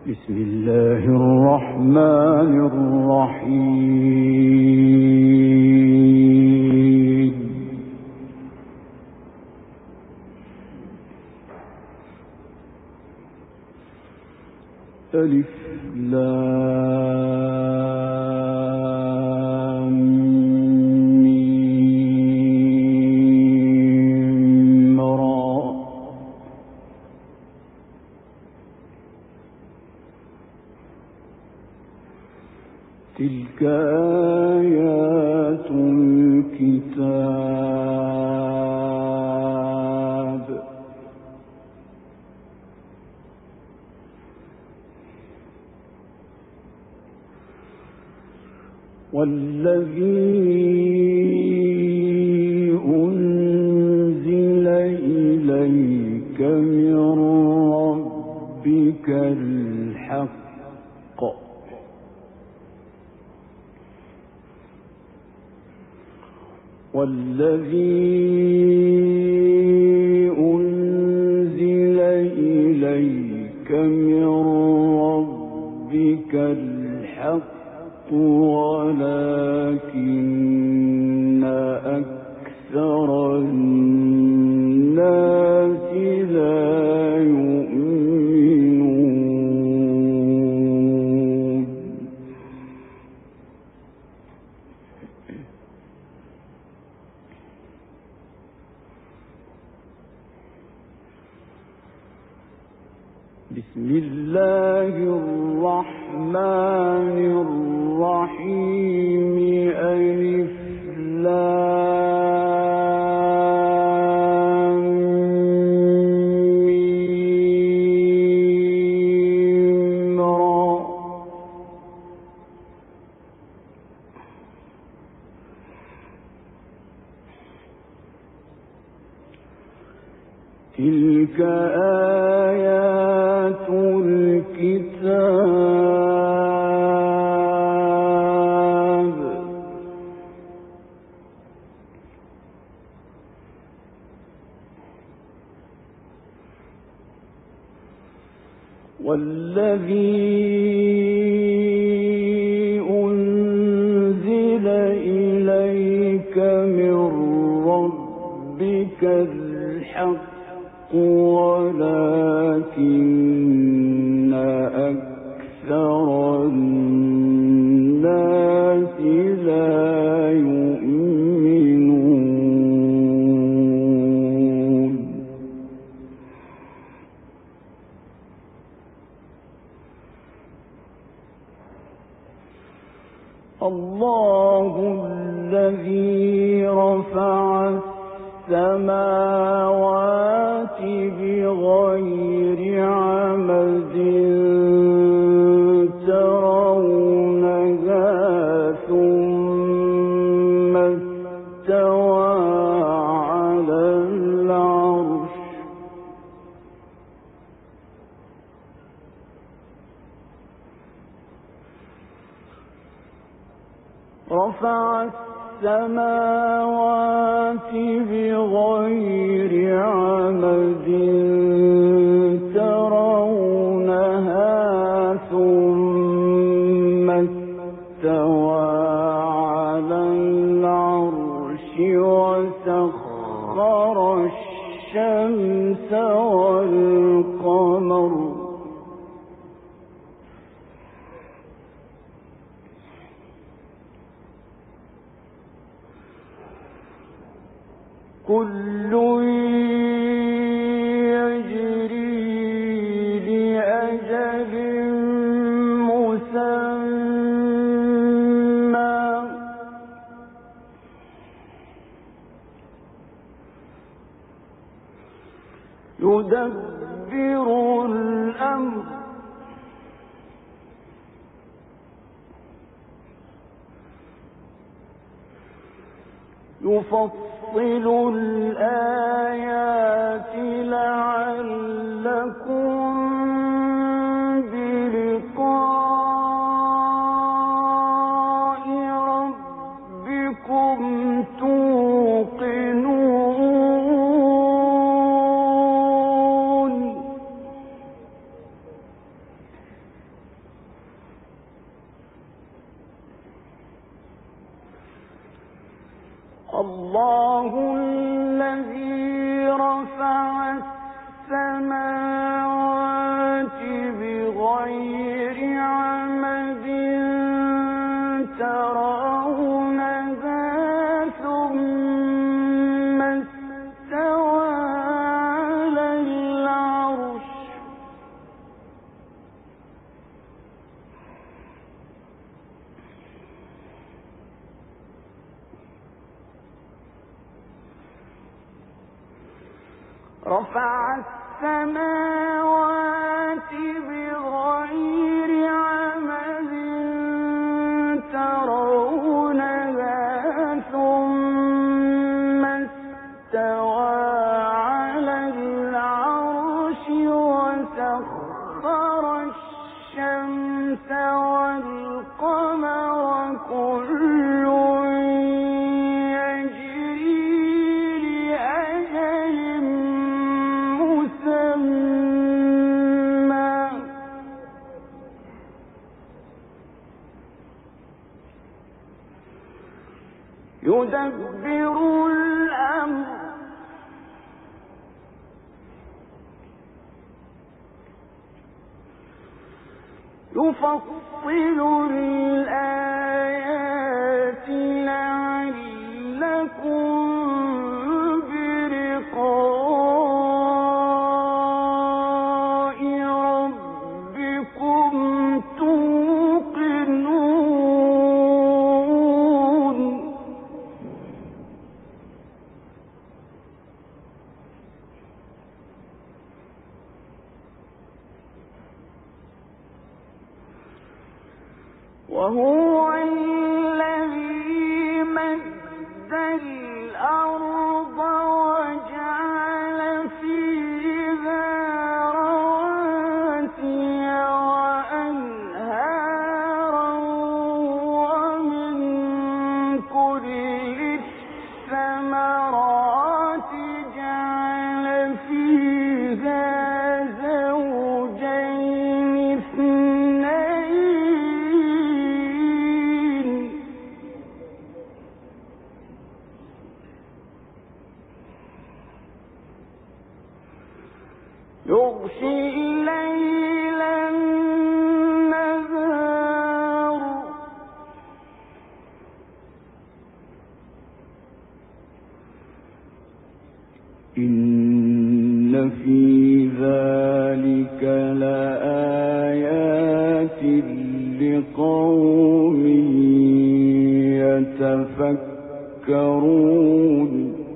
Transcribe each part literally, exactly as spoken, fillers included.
بسم الله الرحمن الرحيم. ألف لام ميم را. تلك آيات الكتاب. والذي أنزل إليك من ربك الحق والذي أنزل إليك من ربك الحق ولكن أكثر الناس لا يؤمنون. بسم الله الرحمن الرحيم. ألف لام ميم را. تلك آيات الكتاب. والذي أنزل إليك من ربك الحق ولكن أكثر الناس لا يؤمنون. الله الذي رفع السماوات بغير عمد ترونها ثم استوى على العرش. رفع السماوات بغير عمد ترونها ثم استوى على العرش وسخر الشمس والقمر كل يجري لأجل مسمى. يدبر الأمر يفصل الآيات لعلكم بلقاء ربكم توقنون. رفع السماوات بغير عمد ترونها ثم استوى على العرش وسخر الشمس والقمر كل يدبر الأمر يفصل الآيات لعلكم بلقاء ربكم توقنون. وهو الذي مد الأرض وجعل فيها رواسي وأنهارا ومن كل الثمرات جعل فيها زوجين اثنين يغشي الليل النهار إن في ذلك لآيات لقوم يتفكرون.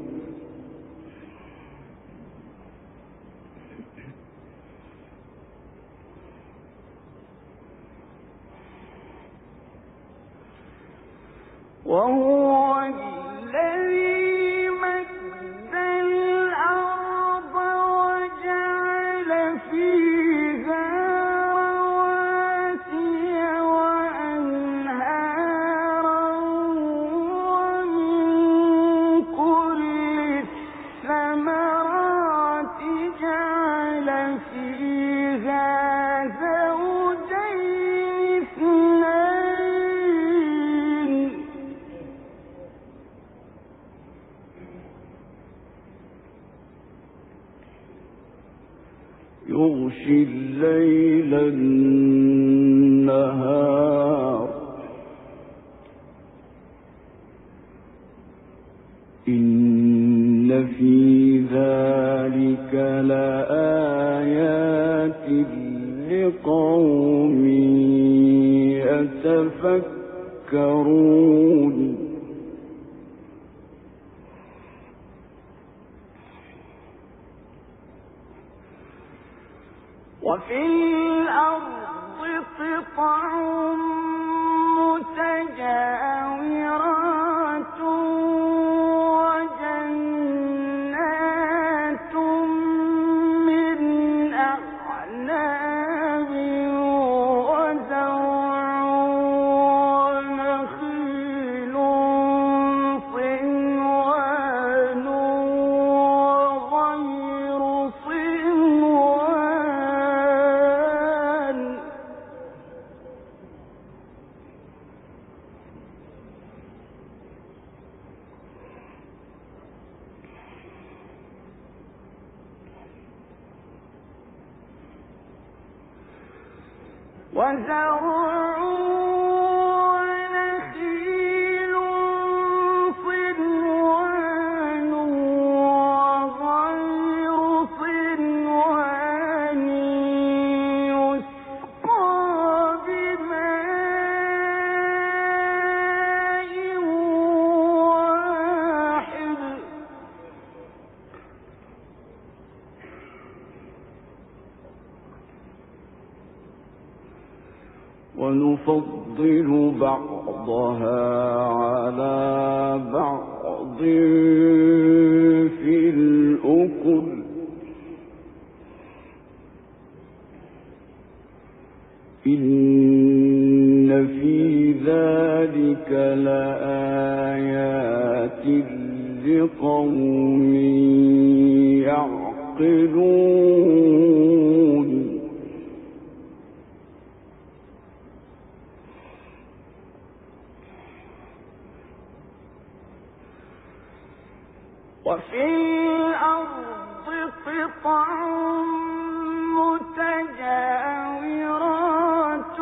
وهو الذي مد الأرض وجعل فيها رواسي وأنهارا ومن كل الثمرات جعل فيها زوجين اثنين يغشي الليل النهار إن في ذلك لآيات لقوم يتفكرون. وفي الأرض قطع متجاورات وجنات من أعناب وزرع ونخيل صنوان وغير صنوان وزرع ونخيل صنوان وغير صنوان يسقى بماء واحد ونفضل بعضها على بعض في الأكل إن في ذلك لآيات لقوم يعقلون وفي الأرض قطع متجاورات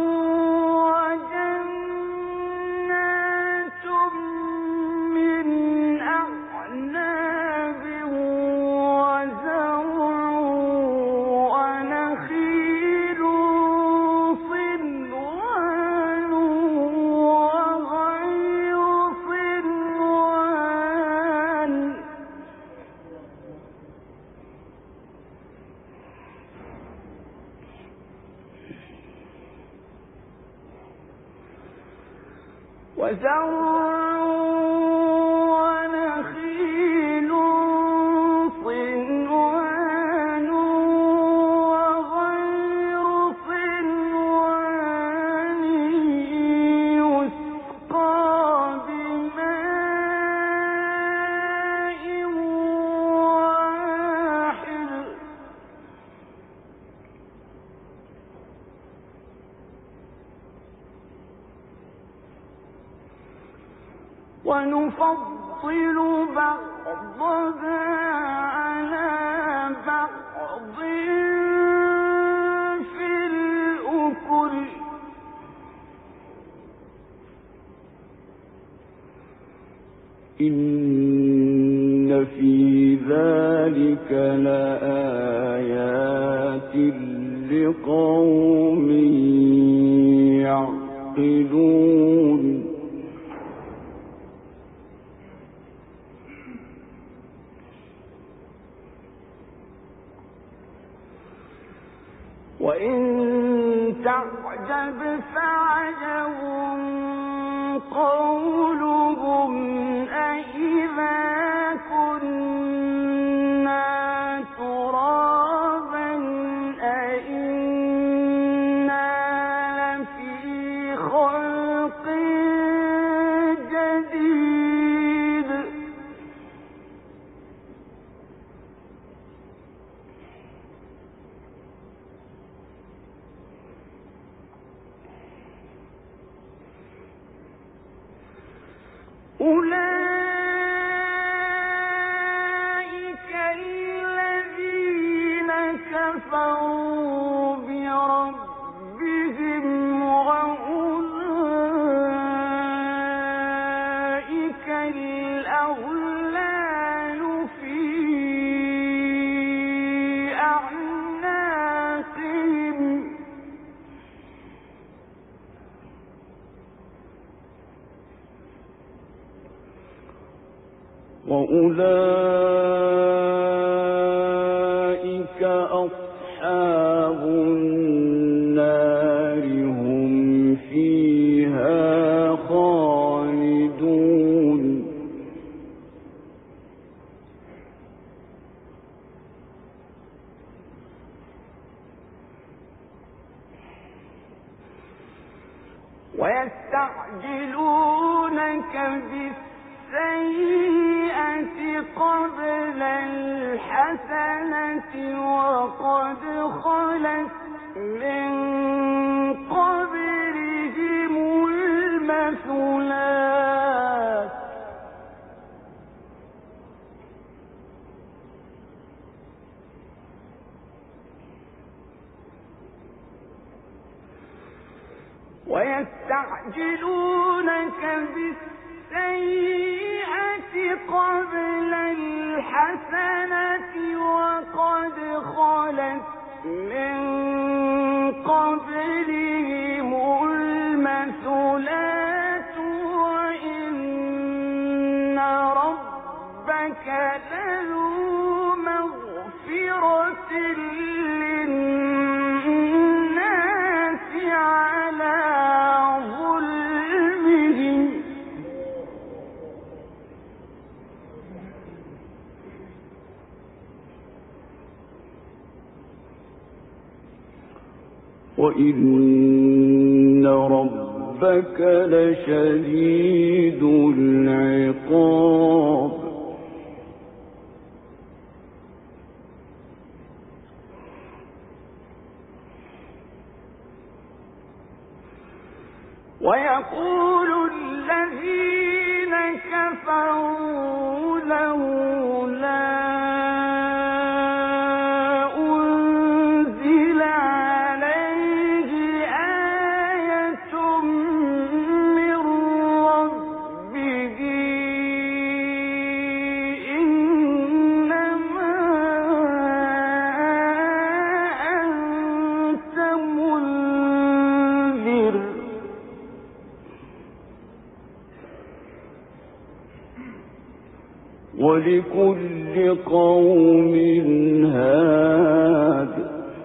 وجنات من أعناب وزرع ونخيل صنوان وغير صنوان وزرع ونخيل صنوان وغير صنوان يسقى بماء واحد ونفضل بعضها على بعض في الأكل إن في ذلك لآيات لقوم يعقلون وإن تعجب فعجب قولهم أإذا كنا ترابا أإنا لفي خلق جديد أولئك الذين كفروا بربهم وأولئك الأغلال في أعناقهم وأولئك أصحاب النار هم فيها خالدون ويستعجلونك بالسيئة قبل الحسنة وقد خلت من قبلهم المثلات ويستعجلونك بالسيئة قبل الحسنة وقد خلت من قبلهم المثلات وإن ربك لذو مغفرة للناس على وإن ربك لشديد العقاب ويقول الذين كفروا لولا أنزل عليه آية من ربه إنما أنت منذر ولكل قوم هاد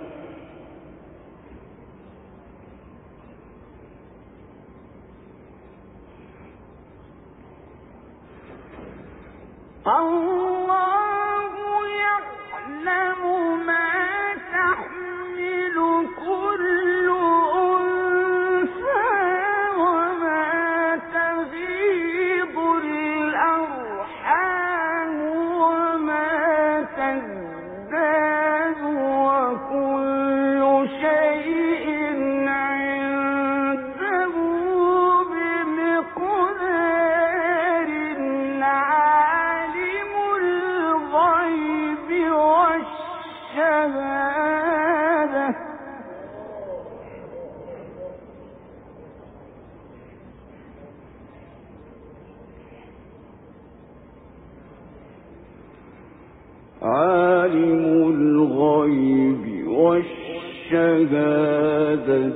الله يعلم ما تحمل كل أنثى وما تغيض الأرحام تزداد وكل شيء عنده بمقدار عالم الغيب والشهادة عالم الغيب والشهادة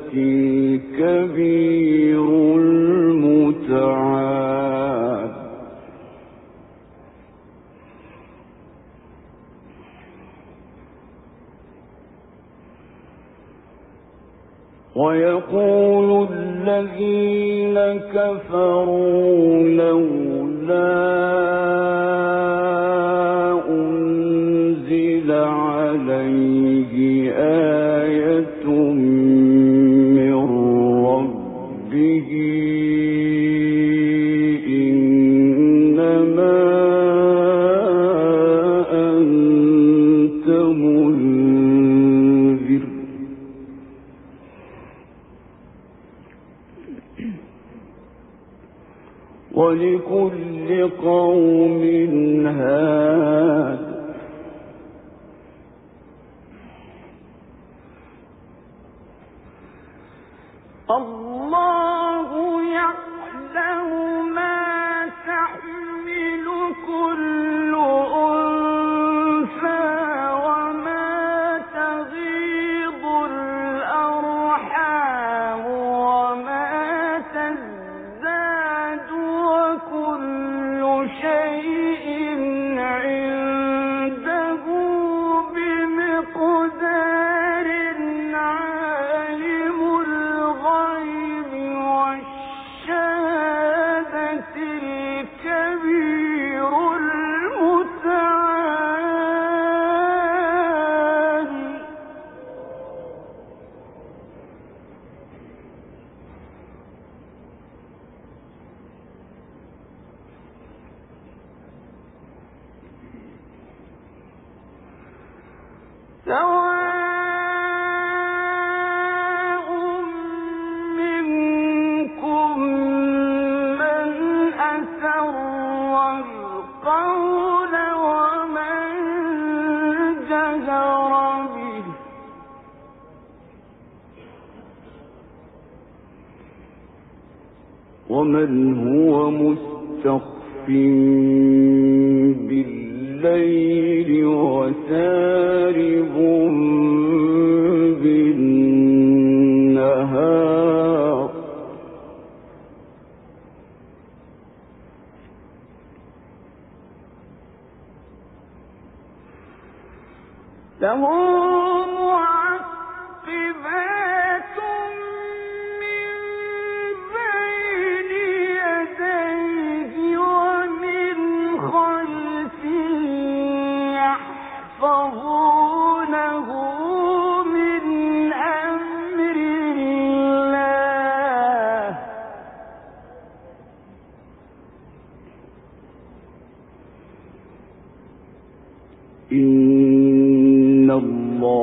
الكبير المتعال ويقول الذين كفروا لولا عليه آية من ربه إنما أنت منذر ولكل قوم هاد الله يعلم ما تحمل كل أنثى وما تغيض الأرحام وما تزداد وكل شيء عنده بمقدار عالم الغيب والشهادة الكبير المتعال سواء منكم من أسر القول ومن جهر به ومن هو مستخف بالليل وسارب بالنهار له معقبات من بين يديه ومن خلفه يحفظونه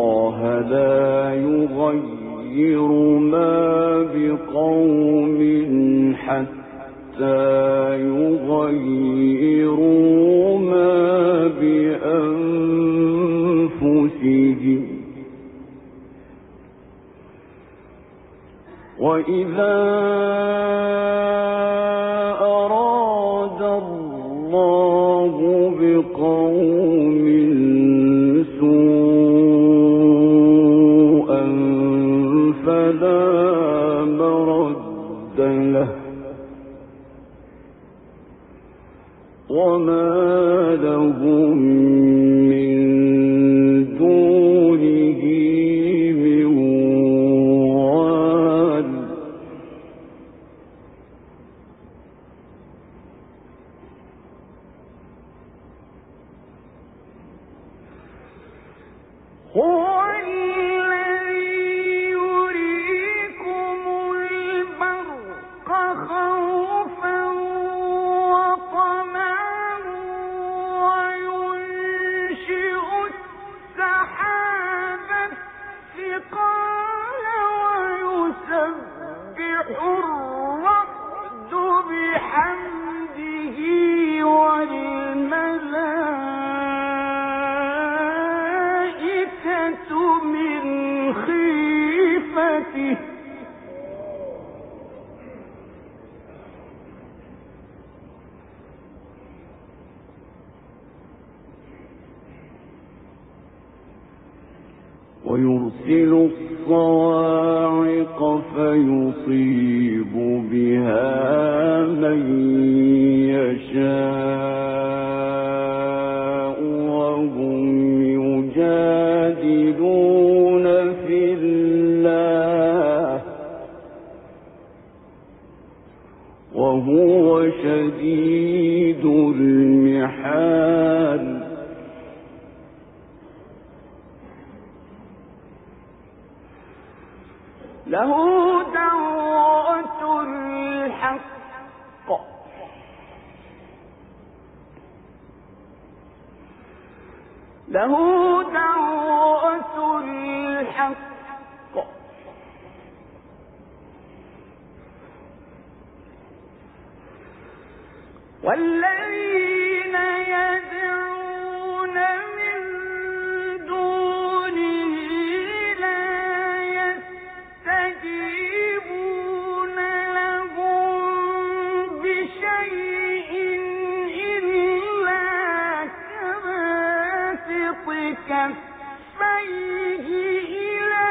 الله لا يغير ما بقوم حتى يغيروا ما بأنفسهم وإذا أراد الله بقوم سوءا فلا مرد له وما لهم من دونه من وال هو الذي يريكم البرق خوفا وطمعا وينشئ السحاب الثقال ويسبح الرعد بحمده والملائكة من خيفته ويرسل الصواعق فيصيب بها من يشاء وهم يجادلون في الله وهو شديد المحال له دعوة الحق له دعوة الحق والذين يدعون من دونه لا يستجيبون لهم بشيء إلا كباسط كفيه إلى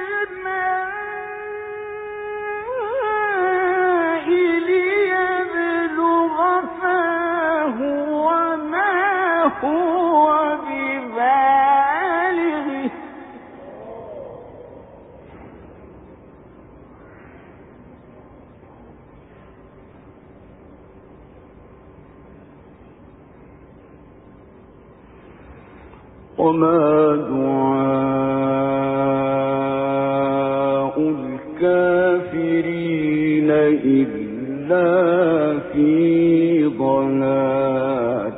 الماء ليبلغ فاه وما هو ببالغه وما دعاء الكافرين إلا في ضلال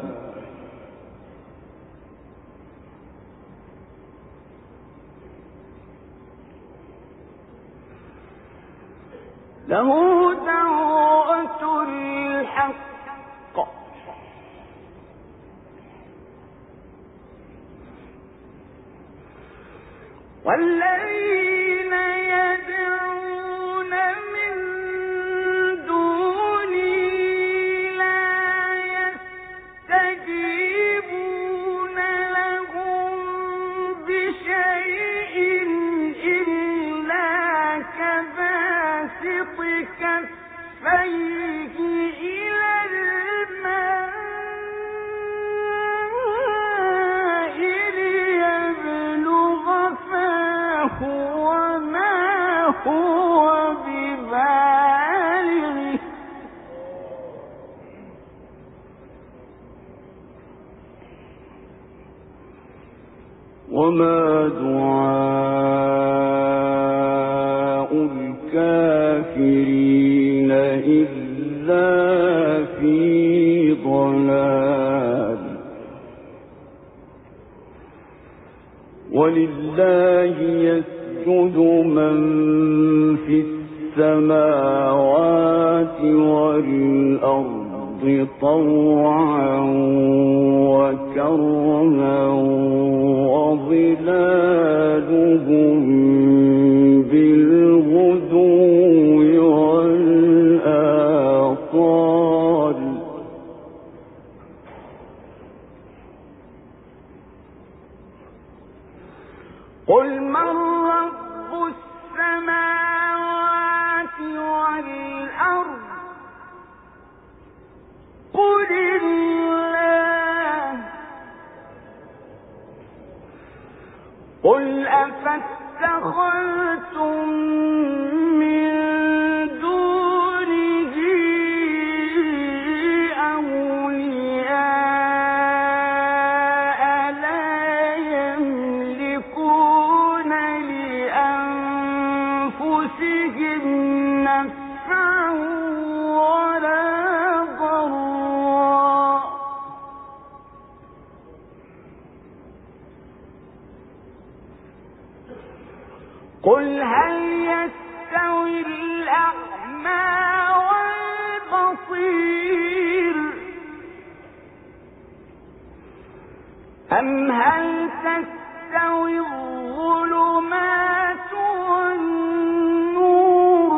له دعوة الحق والذين يدعون من دونه لا يستجيبون لهم بشيء إلا كباسط كفيه إلى الماء ليبلغ فاه وما هو ببالغه وما دعاء الكافرين إلا في ضلال ولله يسجد من في السماوات والأرض طوعا وكرها وظلالهم بالغدو والآصال قل من رب السماوات والأرض قل الله قل أفاتخذتم من دونه أولياء لا يملكون لأنفسهم نفعا ولا ضرا قل هل يستوي الأعمى والبصير أم هل تستوي الظلمات والنور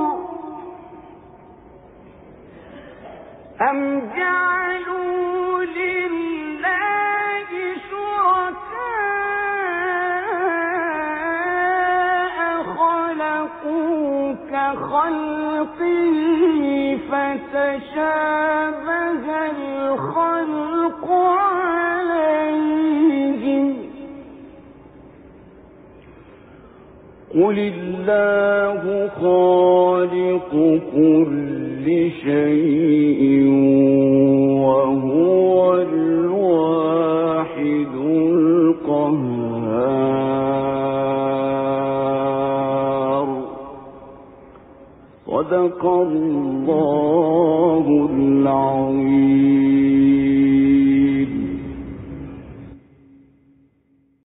أم جعلوا لله شركاء خلقوا كخلقه فتشابه الخلق عليهم قل الله خالق كل شيء وهو الواحد القهار صدق الله العظيم.